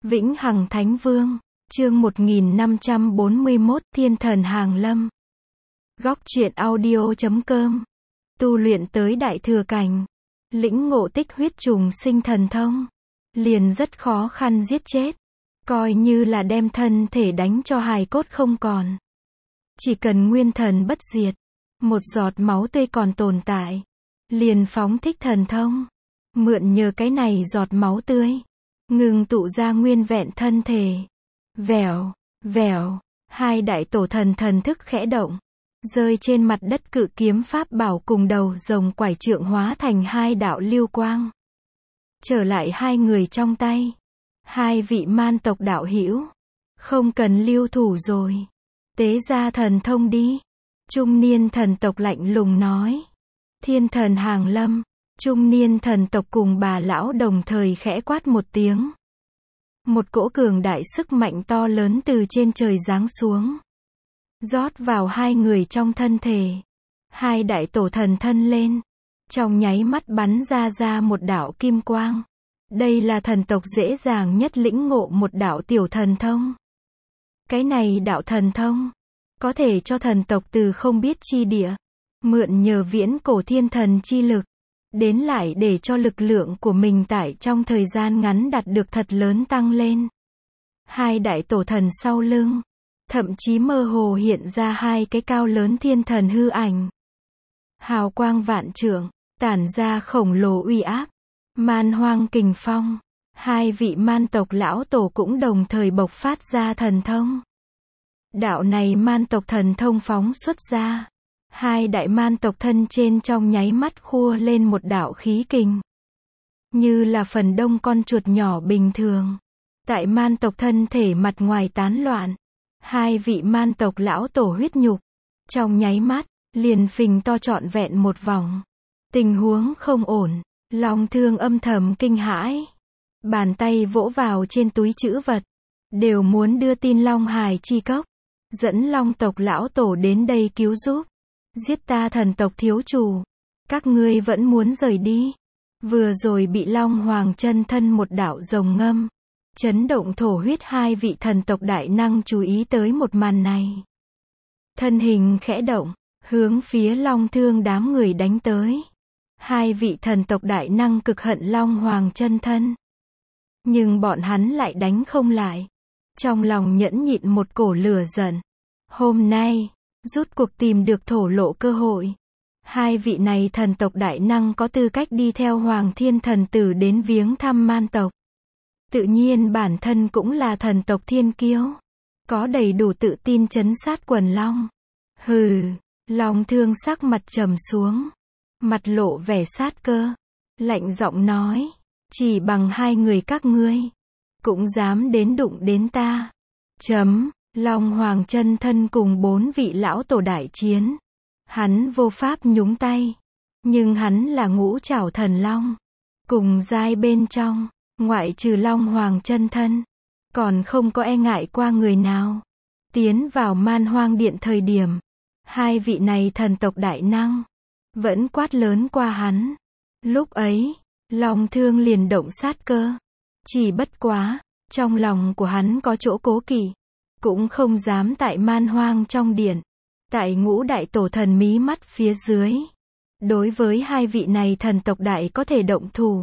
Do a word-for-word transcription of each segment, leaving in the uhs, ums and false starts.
Vĩnh Hằng Thánh Vương, chương một nghìn năm trăm bốn mươi mốt, Thiên Thần Hàng Lâm. Góc truyện audio chấm com. Tu luyện tới đại thừa cảnh, lĩnh ngộ tích huyết trùng sinh thần thông, liền rất khó khăn giết chết, coi như là đem thân thể đánh cho hài cốt không còn. Chỉ cần nguyên thần bất diệt, một giọt máu tươi còn tồn tại, liền phóng thích thần thông, mượn nhờ cái này giọt máu tươi, ngừng tụ ra nguyên vẹn thân thể. Vèo, vèo, hai đại tổ thần thần thức khẽ động, rơi trên mặt đất cự kiếm pháp bảo cùng đầu rồng quải trượng hóa thành hai đạo lưu quang. Trở lại hai người trong tay. Hai vị man tộc đạo hữu, không cần lưu thủ rồi. Tế ra thần thông đi. Trung niên thần tộc lạnh lùng nói. Thiên thần hàng lâm. Trung niên thần tộc cùng bà lão đồng thời khẽ quát một tiếng. Một cỗ cường đại sức mạnh to lớn từ trên trời giáng xuống, rót vào hai người trong thân thể. Hai đại tổ thần thân lên, trong nháy mắt bắn ra ra một đạo kim quang. Đây là thần tộc dễ dàng nhất lĩnh ngộ một đạo tiểu thần thông. Cái này đạo thần thông, có thể cho thần tộc từ không biết chi địa, mượn nhờ viễn cổ thiên thần chi lực, đến lại để cho lực lượng của mình tại trong thời gian ngắn đạt được thật lớn tăng lên. Hai đại tổ thần sau lưng, thậm chí mơ hồ hiện ra hai cái cao lớn thiên thần hư ảnh. Hào quang vạn trượng, tản ra khổng lồ uy áp. Man hoang kình phong, hai vị man tộc lão tổ cũng đồng thời bộc phát ra thần thông. Đạo này man tộc thần thông phóng xuất ra, hai đại man tộc thân trên trong nháy mắt khua lên một đạo khí kình, như là phần đông con chuột nhỏ bình thường, tại man tộc thân thể mặt ngoài tán loạn. Hai vị man tộc lão tổ huyết nhục, trong nháy mắt, liền phình to trọn vẹn một vòng. Tình huống không ổn, Long Thương âm thầm kinh hãi. Bàn tay vỗ vào trên túi trữ vật, đều muốn đưa tin Long Hải chi cốc, dẫn Long tộc lão tổ đến đây cứu giúp. Giết ta thần tộc thiếu chủ, các ngươi vẫn muốn rời đi. Vừa rồi bị Long Hoàng chân thân một đạo rồng ngâm, chấn động thổ huyết. Hai vị thần tộc đại năng chú ý tới một màn này, thân hình khẽ động, hướng phía Long Thương đám người đánh tới. Hai vị thần tộc đại năng cực hận Long Hoàng chân thân, nhưng bọn hắn lại đánh không lại, trong lòng nhẫn nhịn một cổ lửa giận. Hôm nay, rút cuộc tìm được thổ lộ cơ hội. Hai vị này thần tộc đại năng có tư cách đi theo Hoàng Thiên Thần Tử đến viếng thăm man tộc. Tự nhiên bản thân cũng là thần tộc thiên kiêu, có đầy đủ tự tin trấn sát quần long. Hừ, Long Thương sắc mặt trầm xuống, mặt lộ vẻ sát cơ, lạnh giọng nói, chỉ bằng hai người các ngươi, cũng dám đến đụng đến ta. Chấm, Long Hoàng chân thân cùng bốn vị lão tổ đại chiến, hắn vô pháp nhúng tay, nhưng hắn là ngũ trảo thần long, cùng giai bên trong, ngoại trừ Long Hoàng chân thân, còn không có e ngại qua người nào. Tiến vào man hoang điện thời điểm, hai vị này thần tộc đại năng vẫn quát lớn qua hắn. Lúc ấy, Long Thương liền động sát cơ. Chỉ bất quá, trong lòng của hắn có chỗ cố kỵ, cũng không dám tại man hoang trong điện, tại ngũ đại tổ thần mí mắt phía dưới, đối với hai vị này thần tộc đại có thể động thủ.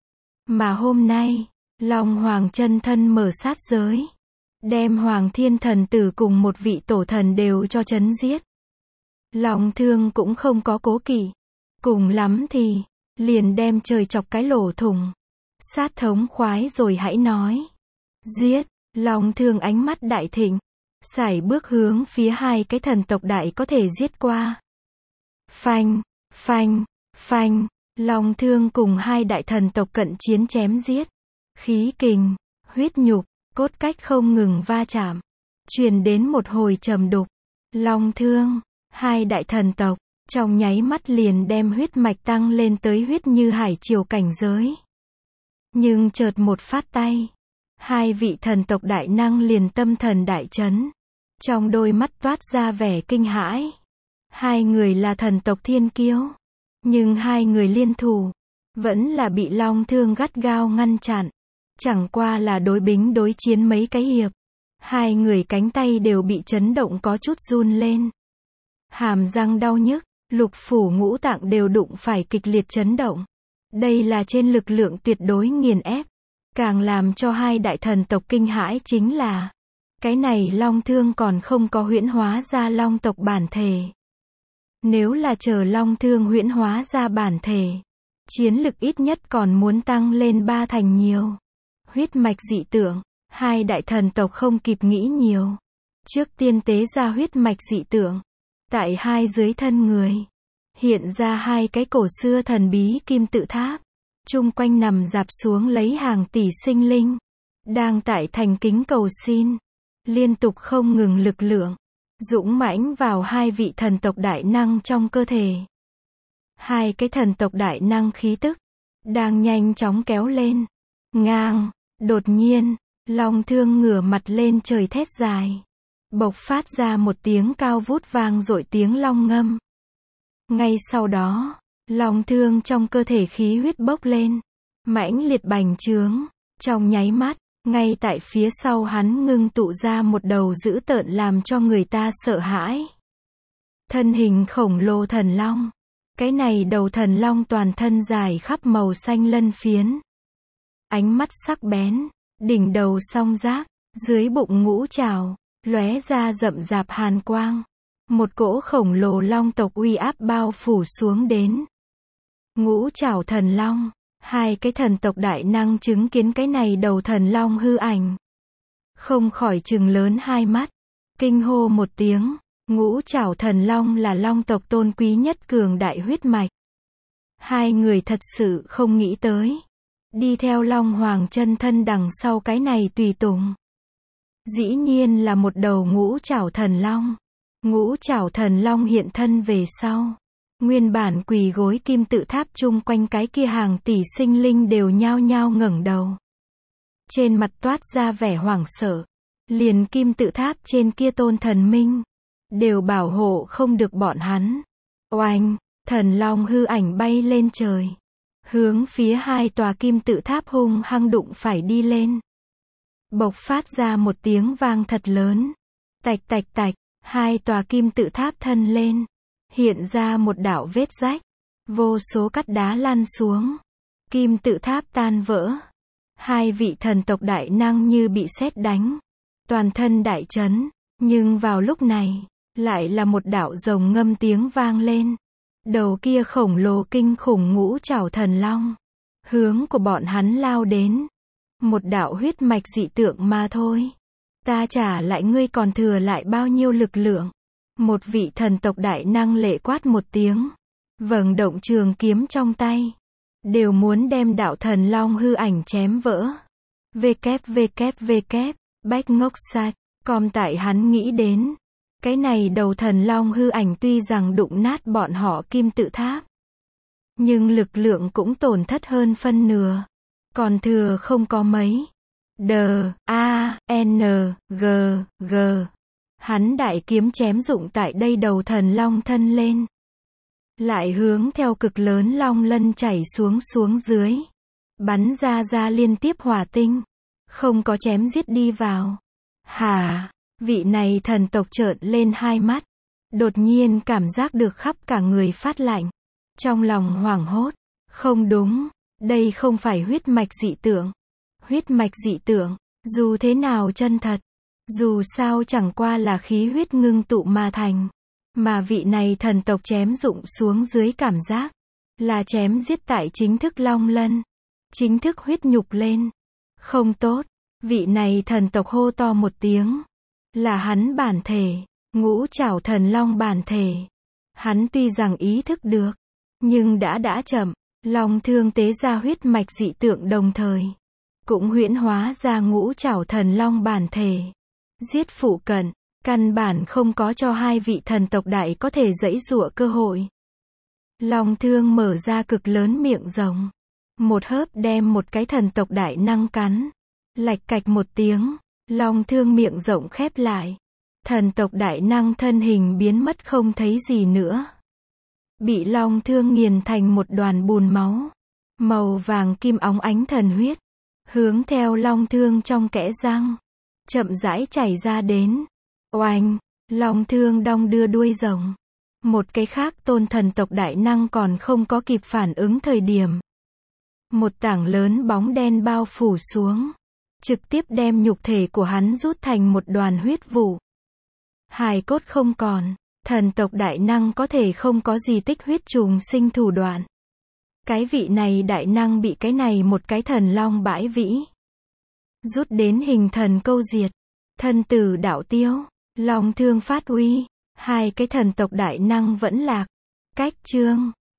Mà hôm nay, Long Hoàng chân thân mở sát giới, đem Hoàng Thiên Thần Tử cùng một vị tổ thần đều cho chấn giết. Long Thương cũng không có cố kỵ, cùng lắm thì liền đem trời chọc cái lỗ thủng. Sát thống khoái rồi hãy nói. Giết. Long Thương ánh mắt đại thịnh, sải bước hướng phía hai cái thần tộc đại có thể giết qua. Phanh, phanh, phanh, Long Thương cùng hai đại thần tộc cận chiến chém giết. Khí kình, huyết nhục, cốt cách không ngừng va chạm, truyền đến một hồi trầm đục. Long Thương, hai đại thần tộc, trong nháy mắt liền đem huyết mạch tăng lên tới huyết như hải triều cảnh giới. Nhưng chợt một phát tay, hai vị thần tộc đại năng liền tâm thần đại chấn, trong đôi mắt toát ra vẻ kinh hãi. Hai người là thần tộc thiên kiêu, nhưng hai người liên thủ, vẫn là bị Long Thương gắt gao ngăn chặn. Chẳng qua là đối bính đối chiến mấy cái hiệp. Hai người cánh tay đều bị chấn động có chút run lên. Hàm răng đau nhức, lục phủ ngũ tạng đều đụng phải kịch liệt chấn động. Đây là trên lực lượng tuyệt đối nghiền ép. Càng làm cho hai đại thần tộc kinh hãi chính là, cái này long thương còn không có huyễn hóa ra long tộc bản thể. Nếu là chờ long thương huyễn hóa ra bản thể, chiến lực ít nhất còn muốn tăng lên ba thành nhiều. Huyết mạch dị tượng, hai đại thần tộc không kịp nghĩ nhiều. Trước tiên tế ra huyết mạch dị tượng. Tại hai dưới thân người, hiện ra hai cái cổ xưa thần bí kim tự tháp. Chung quanh nằm dạp xuống lấy hàng tỷ sinh linh. Đang tại thành kính cầu xin. Liên tục không ngừng lực lượng. Dũng mãnh vào hai vị thần tộc đại năng trong cơ thể. Hai cái thần tộc đại năng khí tức. Đang nhanh chóng kéo lên. Ngang. Đột nhiên. Long thương ngửa mặt lên trời thét dài. Bộc phát ra một tiếng cao vút vang dội tiếng long ngâm. Ngay sau đó, long thương trong cơ thể khí huyết bốc lên. Mãnh liệt bành trướng. Trong nháy mắt, ngay tại phía sau hắn ngưng tụ ra một đầu dữ tợn làm cho người ta sợ hãi. Thân hình khổng lồ thần long. Cái này đầu thần long toàn thân dài khắp màu xanh lân phiến. Ánh mắt sắc bén. Đỉnh đầu song giác. Dưới bụng ngũ trảo. Lóe ra rậm rạp hàn quang. Một cỗ khổng lồ long tộc uy áp bao phủ xuống đến. Ngũ trảo thần long. Hai cái thần tộc đại năng chứng kiến cái này đầu thần long hư ảnh. Không khỏi trừng lớn hai mắt. Kinh hô một tiếng. Ngũ trảo thần long là long tộc tôn quý nhất cường đại huyết mạch. Hai người thật sự không nghĩ tới. Đi theo long hoàng chân thân đằng sau cái này tùy tùng. Dĩ nhiên là một đầu ngũ trảo thần long. Ngũ trảo thần long hiện thân về sau. Nguyên bản quỳ gối kim tự tháp chung quanh cái kia hàng tỷ sinh linh đều nhao nhao ngẩng đầu. Trên mặt toát ra vẻ hoảng sợ. Liền kim tự tháp trên kia tôn thần minh. Đều bảo hộ không được bọn hắn. Oanh, thần long hư ảnh bay lên trời. Hướng phía hai tòa kim tự tháp hung hăng đụng phải đi lên. Bộc phát ra một tiếng vang thật lớn. Tạch tạch tạch, hai tòa kim tự tháp thân lên. Hiện ra một đạo vết rách. Vô số cắt đá lăn xuống. Kim tự tháp tan vỡ. Hai vị thần tộc đại năng như bị sét đánh. Toàn thân đại chấn. Nhưng vào lúc này, lại là một đạo rồng ngâm tiếng vang lên. Đầu kia khổng lồ kinh khủng ngũ trảo thần long. Hướng của bọn hắn lao đến. Một đạo huyết mạch dị tượng mà thôi. Ta trả lại ngươi còn thừa lại bao nhiêu lực lượng. Một vị thần tộc đại năng lệ quát một tiếng. Vầng động trường kiếm trong tay. Đều muốn đem đạo thần long hư ảnh chém vỡ. www. Bách ngốc sạch. Com tại hắn nghĩ đến. Cái này đầu thần long hư ảnh tuy rằng đụng nát bọn họ kim tự tháp. Nhưng lực lượng cũng tổn thất hơn phân nửa. Còn thừa không có mấy. D, A, N, G, G. Hắn đại kiếm chém dụng tại đây đầu thần long thân lên. Lại hướng theo cực lớn long lân chảy xuống xuống dưới. Bắn ra ra liên tiếp hỏa tinh. Không có chém giết đi vào. Hả? Vị này thần tộc trợn lên hai mắt. Đột nhiên cảm giác được khắp cả người phát lạnh. Trong lòng hoảng hốt. Không đúng. Đây không phải huyết mạch dị tượng. Huyết mạch dị tượng, dù thế nào chân thật. Dù sao chẳng qua là khí huyết ngưng tụ mà thành. Mà vị này thần tộc chém dụng xuống dưới cảm giác. Là chém giết tại chính thức long lân. Chính thức huyết nhục lên. Không tốt. Vị này thần tộc hô to một tiếng. Là hắn bản thể. Ngũ trảo thần long bản thể. Hắn tuy rằng ý thức được. Nhưng đã đã chậm. Long thương tế ra huyết mạch dị tượng đồng thời. Cũng huyễn hóa ra ngũ trảo thần long bản thể. Giết phụ cận. Căn bản không có cho hai vị thần tộc đại có thể giãy giụa cơ hội. Long thương mở ra cực lớn miệng rồng. Một hớp đem một cái thần tộc đại năng cắn. Lạch cạch một tiếng. Long thương miệng rộng khép lại. Thần tộc đại năng thân hình biến mất không thấy gì nữa. Bị long thương nghiền thành một đoàn bùn máu. Màu vàng kim óng ánh thần huyết. hướng theo long thương trong kẽ răng, chậm rãi chảy ra đến. Oanh, long thương đong đưa đuôi rồng. Một cái khác tôn thần tộc đại năng còn không có kịp phản ứng thời điểm. Một tảng lớn bóng đen bao phủ xuống, trực tiếp đem nhục thể của hắn rút thành một đoàn huyết vụ. Hài cốt không còn, thần tộc đại năng có thể không có gì tích huyết trùng sinh thủ đoạn. Cái vị này đại năng bị cái này một cái thần long bãi vĩ rút đến hình thần câu diệt, thân tử đạo tiêu, long thương phát uy, hai cái thần tộc đại năng vẫn lạc. Cách chương